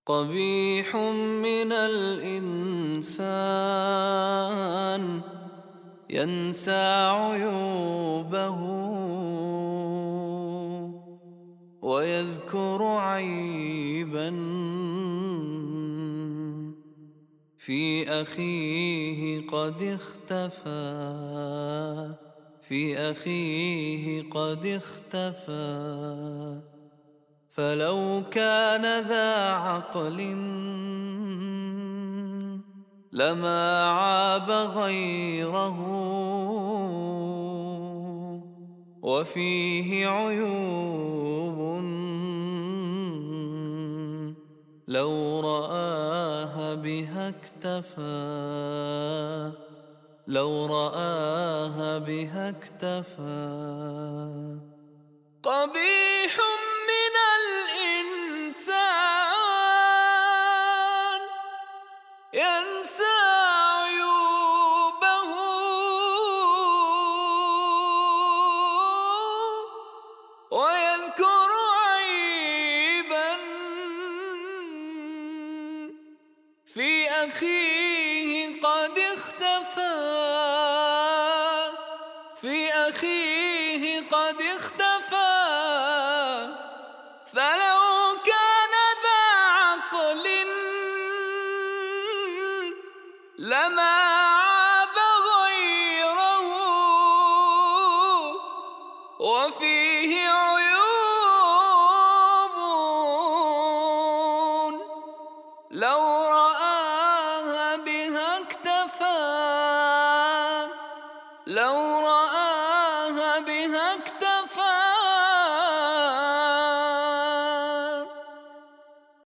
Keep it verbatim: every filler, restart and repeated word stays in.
قبيح من الإنسان ينسى عيوبه ويذكر عيبا في أخيه قد اختفى في أخيه قد اختفى. فلو كان ذا عقل لما عاب غيره وفيه عيوب لو رآها بها اكتفى لو رآها بها اكتفى. قبيح من الإنسان ينسى عيوبه ويذكر عيبا في أخيه قد اختفى في أخيه قد اختفى. فلو كان ذا عقل لما عاب غيره وفيه عيوب لو